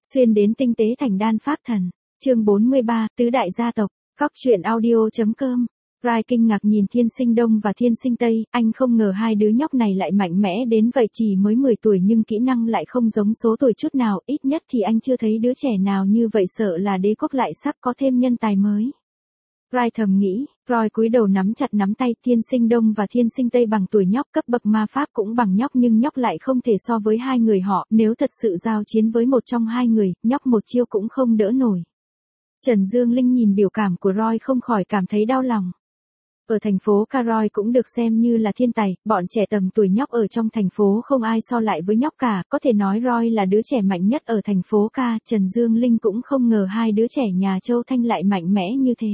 Xuyên đến tinh tế thành đan pháp thần. Chương 43, tứ đại gia tộc. Góc truyện audio.com. Rai kinh ngạc nhìn Thiên Sinh Đông và Thiên Sinh Tây, anh không ngờ hai đứa nhóc này lại mạnh mẽ đến vậy, chỉ mới 10 tuổi nhưng kỹ năng lại không giống số tuổi chút nào, ít nhất thì anh chưa thấy đứa trẻ nào như vậy, sợ là đế quốc lại sắp có thêm nhân tài mới. Rai thầm nghĩ, Roy cúi đầu nắm chặt nắm tay. Thiên Sinh Đông và Thiên Sinh Tây bằng tuổi nhóc, cấp bậc ma pháp cũng bằng nhóc, nhưng nhóc lại không thể so với hai người họ, nếu thật sự giao chiến với một trong hai người, nhóc một chiêu cũng không đỡ nổi. Trần Dương Linh nhìn biểu cảm của Roy không khỏi cảm thấy đau lòng. Ở thành phố Ca, Roy cũng được xem như là thiên tài, bọn trẻ tầm tuổi nhóc ở trong thành phố không ai so lại với nhóc cả, có thể nói Roy là đứa trẻ mạnh nhất ở thành phố Ca. Trần Dương Linh cũng không ngờ hai đứa trẻ nhà Châu Thanh lại mạnh mẽ như thế.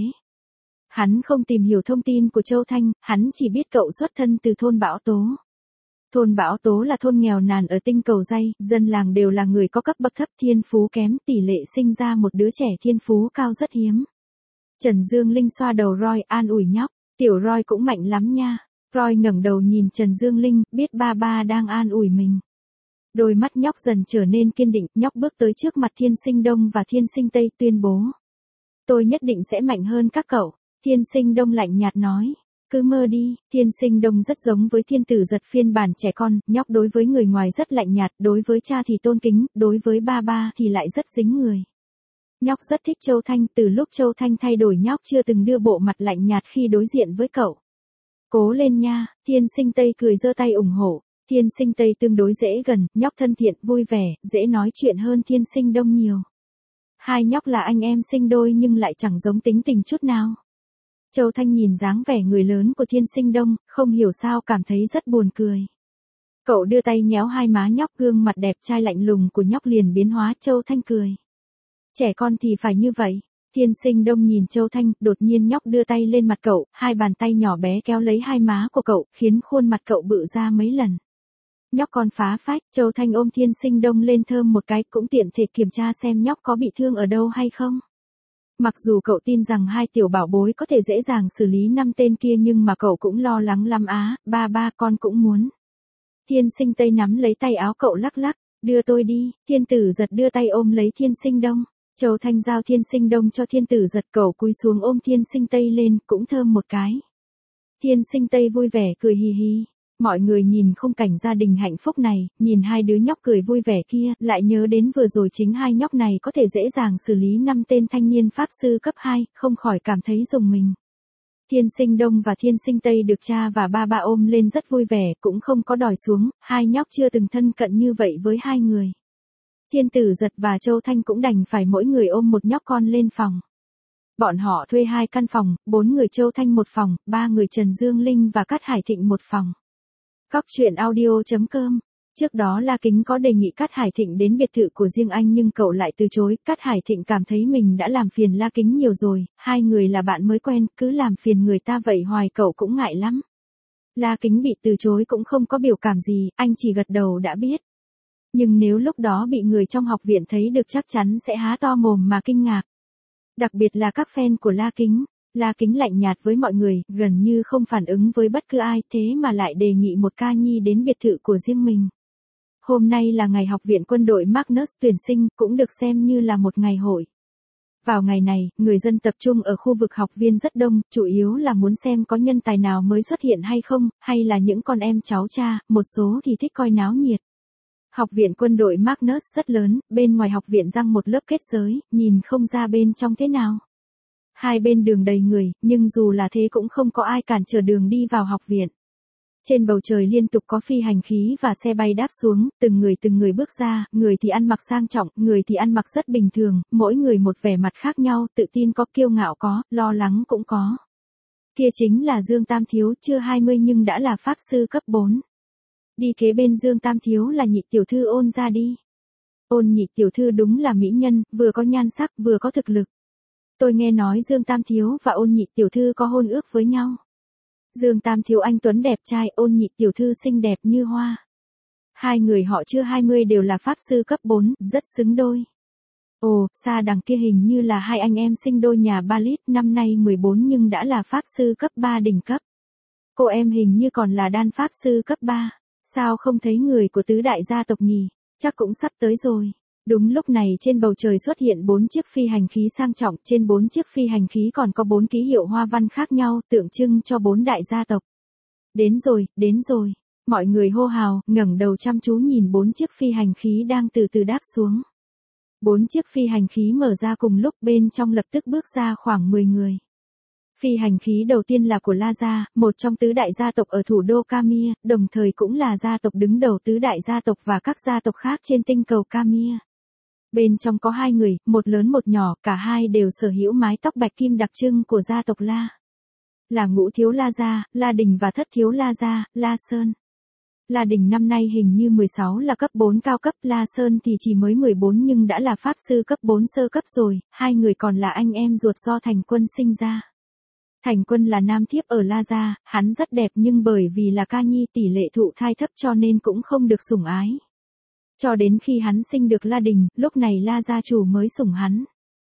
Hắn không tìm hiểu thông tin của Châu Thanh, hắn chỉ biết cậu xuất thân từ thôn Bão Tố. Thôn Bão Tố là thôn nghèo nàn ở tinh cầu Dây, dân làng đều là người có cấp bậc thấp, thiên phú kém, tỷ lệ sinh ra một đứa trẻ thiên phú cao rất hiếm. Trần Dương Linh xoa đầu Roy, an ủi nhóc, tiểu Roy cũng mạnh lắm nha. Roy ngẩng đầu nhìn Trần Dương Linh, biết ba ba đang an ủi mình. Đôi mắt nhóc dần trở nên kiên định, nhóc bước tới trước mặt Thiên Sinh Đông và Thiên Sinh Tây tuyên bố. Tôi nhất định sẽ mạnh hơn các cậu. Thiên Sinh Đông lạnh nhạt nói, cứ mơ đi. Thiên Sinh Đông rất giống với Thiên Tử Giật phiên bản trẻ con, nhóc đối với người ngoài rất lạnh nhạt, đối với cha thì tôn kính, đối với ba ba thì lại rất dính người. Nhóc rất thích Châu Thanh, từ lúc Châu Thanh thay đổi nhóc chưa từng đưa bộ mặt lạnh nhạt khi đối diện với cậu. Cố lên nha. Thiên Sinh Tây cười giơ tay ủng hộ. Thiên Sinh Tây tương đối dễ gần, nhóc thân thiện, vui vẻ, dễ nói chuyện hơn Thiên Sinh Đông nhiều. Hai nhóc là anh em sinh đôi nhưng lại chẳng giống tính tình chút nào. Châu Thanh nhìn dáng vẻ người lớn của Thiên Sinh Đông, không hiểu sao cảm thấy rất buồn cười. Cậu đưa tay nhéo hai má nhóc, gương mặt đẹp trai lạnh lùng của nhóc liền biến hóa. Châu Thanh cười. Trẻ con thì phải như vậy. Thiên Sinh Đông nhìn Châu Thanh, đột nhiên nhóc đưa tay lên mặt cậu, hai bàn tay nhỏ bé kéo lấy hai má của cậu, khiến khuôn mặt cậu bự ra mấy lần. Nhóc con phá phách. Châu Thanh ôm Thiên Sinh Đông lên thơm một cái, cũng tiện thể kiểm tra xem nhóc có bị thương ở đâu hay không. Mặc dù cậu tin rằng hai tiểu bảo bối có thể dễ dàng xử lý 5 tên kia, nhưng mà cậu cũng lo lắng lắm á. Ba con cũng muốn. Thiên Sinh Tây nắm lấy tay áo cậu lắc lắc, đưa tôi đi. Thiên Tử Giật đưa tay ôm lấy Thiên Sinh Đông. Châu Thanh giao Thiên Sinh Đông cho Thiên Tử Giật, cậu cúi xuống ôm Thiên Sinh Tây lên, cũng thơm một cái. Thiên Sinh Tây vui vẻ cười hì hì. Mọi người nhìn khung cảnh gia đình hạnh phúc này, nhìn hai đứa nhóc cười vui vẻ kia, lại nhớ đến vừa rồi chính hai nhóc này có thể dễ dàng xử lý 5 tên thanh niên pháp sư cấp 2, không khỏi cảm thấy rùng mình. Thiên Sinh Đông và Thiên Sinh Tây được cha và ba ôm lên rất vui vẻ, cũng không có đòi xuống, hai nhóc chưa từng thân cận như vậy với hai người. Thiên Tử Giật và Châu Thanh cũng đành phải mỗi người ôm một nhóc con lên phòng. Bọn họ thuê 2 căn phòng, 4 người Châu Thanh một phòng, 3 người Trần Dương Linh và Cát Hải Thịnh một phòng. Góc truyện audio.com. Trước đó La Kính có đề nghị Cát Hải Thịnh đến biệt thự của riêng anh nhưng cậu lại từ chối. Cát Hải Thịnh cảm thấy mình đã làm phiền La Kính nhiều rồi, hai người là bạn mới quen, cứ làm phiền người ta vậy hoài cậu cũng ngại lắm. La Kính bị từ chối cũng không có biểu cảm gì, anh chỉ gật đầu đã biết. Nhưng nếu lúc đó bị người trong học viện thấy được chắc chắn sẽ há to mồm mà kinh ngạc. Đặc biệt là các fan của La Kính. La Kính lạnh nhạt với mọi người, gần như không phản ứng với bất cứ ai, thế mà lại đề nghị một ca nhi đến biệt thự của riêng mình. Hôm nay là ngày học viện quân đội Magnus tuyển sinh, cũng được xem như là một ngày hội. Vào ngày này, người dân tập trung ở khu vực học viên rất đông, chủ yếu là muốn xem có nhân tài nào mới xuất hiện hay không, hay là những con em cháu cha, một số thì thích coi náo nhiệt. Học viện quân đội Magnus rất lớn, bên ngoài học viện giăng một lớp kết giới, nhìn không ra bên trong thế nào. Hai bên đường đầy người, nhưng dù là thế cũng không có ai cản trở đường đi vào học viện. Trên bầu trời liên tục có phi hành khí và xe bay đáp xuống, từng người bước ra, người thì ăn mặc sang trọng, người thì ăn mặc rất bình thường, mỗi người một vẻ mặt khác nhau, tự tin có, kiêu ngạo có, lo lắng cũng có. Kia chính là Dương Tam Thiếu, chưa 20 nhưng đã là pháp sư cấp 4. Đi kế bên Dương Tam Thiếu là nhị tiểu thư Ôn Gia đi. Ôn nhị tiểu thư đúng là mỹ nhân, vừa có nhan sắc vừa có thực lực. Tôi nghe nói Dương Tam Thiếu và Ôn nhị tiểu thư có hôn ước với nhau. Dương Tam Thiếu anh tuấn đẹp trai, Ôn nhị tiểu thư xinh đẹp như hoa. Hai người họ chưa 20 đều là pháp sư cấp 4, rất xứng đôi. Ồ, xa đằng kia hình như là hai anh em sinh đôi nhà Balit, năm nay 14 nhưng đã là pháp sư cấp 3 đỉnh cấp. Cô em hình như còn là đan pháp sư cấp 3. Sao không thấy người của tứ đại gia tộc nhỉ? Chắc cũng sắp tới rồi. Đúng lúc này trên bầu trời xuất hiện 4 chiếc phi hành khí sang trọng, trên 4 chiếc phi hành khí còn có 4 ký hiệu hoa văn khác nhau, tượng trưng cho 4 đại gia tộc. Đến rồi, đến rồi. Mọi người hô hào, ngẩng đầu chăm chú nhìn 4 chiếc phi hành khí đang từ từ đáp xuống. 4 chiếc phi hành khí mở ra cùng lúc, bên trong lập tức bước ra khoảng 10 người. Phi hành khí đầu tiên là của La Gia, một trong tứ đại gia tộc ở thủ đô Camia, đồng thời cũng là gia tộc đứng đầu tứ đại gia tộc và các gia tộc khác trên tinh cầu Camia. Bên trong có 2 người, một lớn một nhỏ, cả hai đều sở hữu mái tóc bạch kim đặc trưng của gia tộc La. Là ngũ thiếu La Gia, La Đình và thất thiếu La Gia, La Sơn. La Đình năm nay hình như 16 là cấp 4 cao cấp, La Sơn thì chỉ mới 14 nhưng đã là pháp sư cấp 4 sơ cấp rồi, hai người còn là anh em ruột do Thành Quân sinh ra. Thành Quân là nam thiếp ở La Gia, hắn rất đẹp nhưng bởi vì là ca nhi tỷ lệ thụ thai thấp cho nên cũng không được sủng ái. Cho đến khi hắn sinh được La Đình, lúc này La gia chủ mới sủng hắn.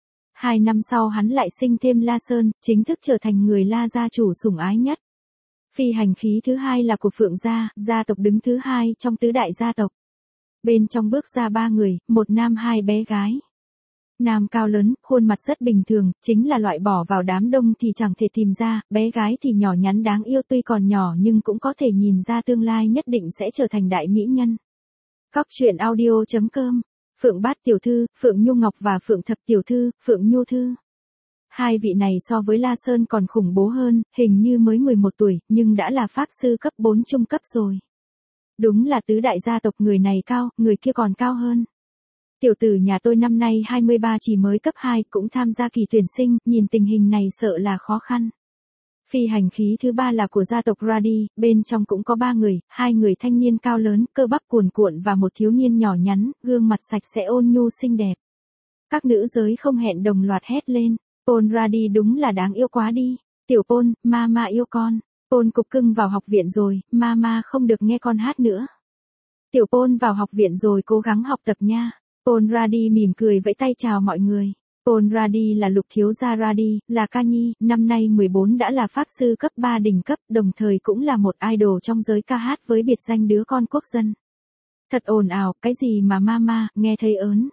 2 năm sau hắn lại sinh thêm La Sơn, chính thức trở thành người La gia chủ sủng ái nhất. Phi hành khí thứ hai là của Phượng gia, gia tộc đứng thứ hai trong tứ đại gia tộc. Bên trong bước ra 3 người, một nam 2 bé gái. Nam cao lớn, khuôn mặt rất bình thường, chính là loại bỏ vào đám đông thì chẳng thể tìm ra, bé gái thì nhỏ nhắn đáng yêu tuy còn nhỏ nhưng cũng có thể nhìn ra tương lai nhất định sẽ trở thành đại mỹ nhân. Góc truyện audio.com, Phượng Bát tiểu thư, Phượng Nhu Ngọc và Phượng Thập tiểu thư, Phượng Nhu thư. Hai vị này so với La Sơn còn khủng bố hơn, hình như mới 11 tuổi, nhưng đã là pháp sư cấp 4 trung cấp rồi. Đúng là tứ đại gia tộc, người này cao, người kia còn cao hơn. Tiểu tử nhà tôi năm nay 23 chỉ mới cấp 2, cũng tham gia kỳ tuyển sinh, nhìn tình hình này sợ là khó khăn. Phi hành khí thứ ba là của gia tộc Radi, bên trong cũng có 3 người, 2 người thanh niên cao lớn, cơ bắp cuồn cuộn và một thiếu niên nhỏ nhắn, gương mặt sạch sẽ ôn nhu xinh đẹp. Các nữ giới không hẹn đồng loạt hét lên, Paul Radi đúng là đáng yêu quá đi. Tiểu Paul, mama yêu con. Paul cục cưng vào học viện rồi, mama không được nghe con hát nữa. Tiểu Paul vào học viện rồi, cố gắng học tập nha. Paul Radi mỉm cười vẫy tay chào mọi người. Paul Radi là lục thiếu gia Radi, là ca nhi, năm nay 14 đã là pháp sư cấp 3 đỉnh cấp, đồng thời cũng là một idol trong giới ca hát với biệt danh đứa con quốc dân. Thật ồn ào, cái gì mà mama, nghe thấy ớn.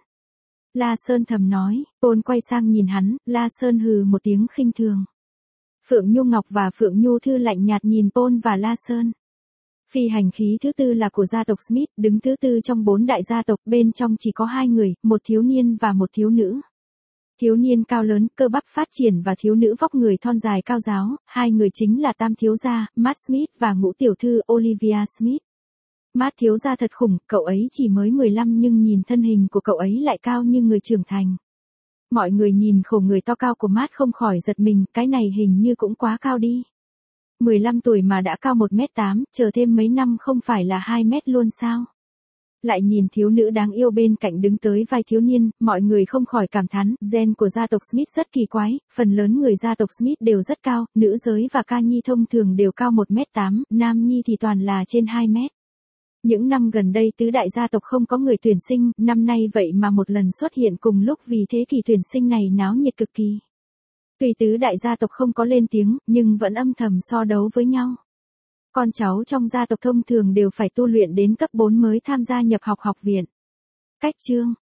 La Sơn thầm nói, Paul quay sang nhìn hắn, La Sơn hừ một tiếng khinh thường. Phượng Nhu Ngọc và Phượng Nhu Thư lạnh nhạt nhìn Paul và La Sơn. Phi hành khí thứ tư là của gia tộc Smith, đứng thứ tư trong 4 đại gia tộc, bên trong chỉ có 2 người, một thiếu niên và một thiếu nữ. Thiếu niên cao lớn, cơ bắp phát triển và thiếu nữ vóc người thon dài cao ráo, 2 người chính là tam thiếu gia, Matt Smith và ngũ tiểu thư Olivia Smith. Matt thiếu gia thật khủng, cậu ấy chỉ mới 15 nhưng nhìn thân hình của cậu ấy lại cao như người trưởng thành. Mọi người nhìn khổ người to cao của Matt không khỏi giật mình, cái này hình như cũng quá cao đi. 15 tuổi mà đã cao 1m8, chờ thêm mấy năm không phải là 2m luôn sao? Lại nhìn thiếu nữ đáng yêu bên cạnh đứng tới vai thiếu niên, mọi người không khỏi cảm thán, gen của gia tộc Smith rất kỳ quái, phần lớn người gia tộc Smith đều rất cao, nữ giới và ca nhi thông thường đều cao 1m8, nam nhi thì toàn là trên 2m. Những năm gần đây tứ đại gia tộc không có người tuyển sinh, năm nay vậy mà một lần xuất hiện cùng lúc, vì thế kỳ tuyển sinh này náo nhiệt cực kỳ. Tuy tứ đại gia tộc không có lên tiếng, nhưng vẫn âm thầm so đấu với nhau. Con cháu trong gia tộc thông thường đều phải tu luyện đến cấp 4 mới tham gia nhập học học viện. Cách chương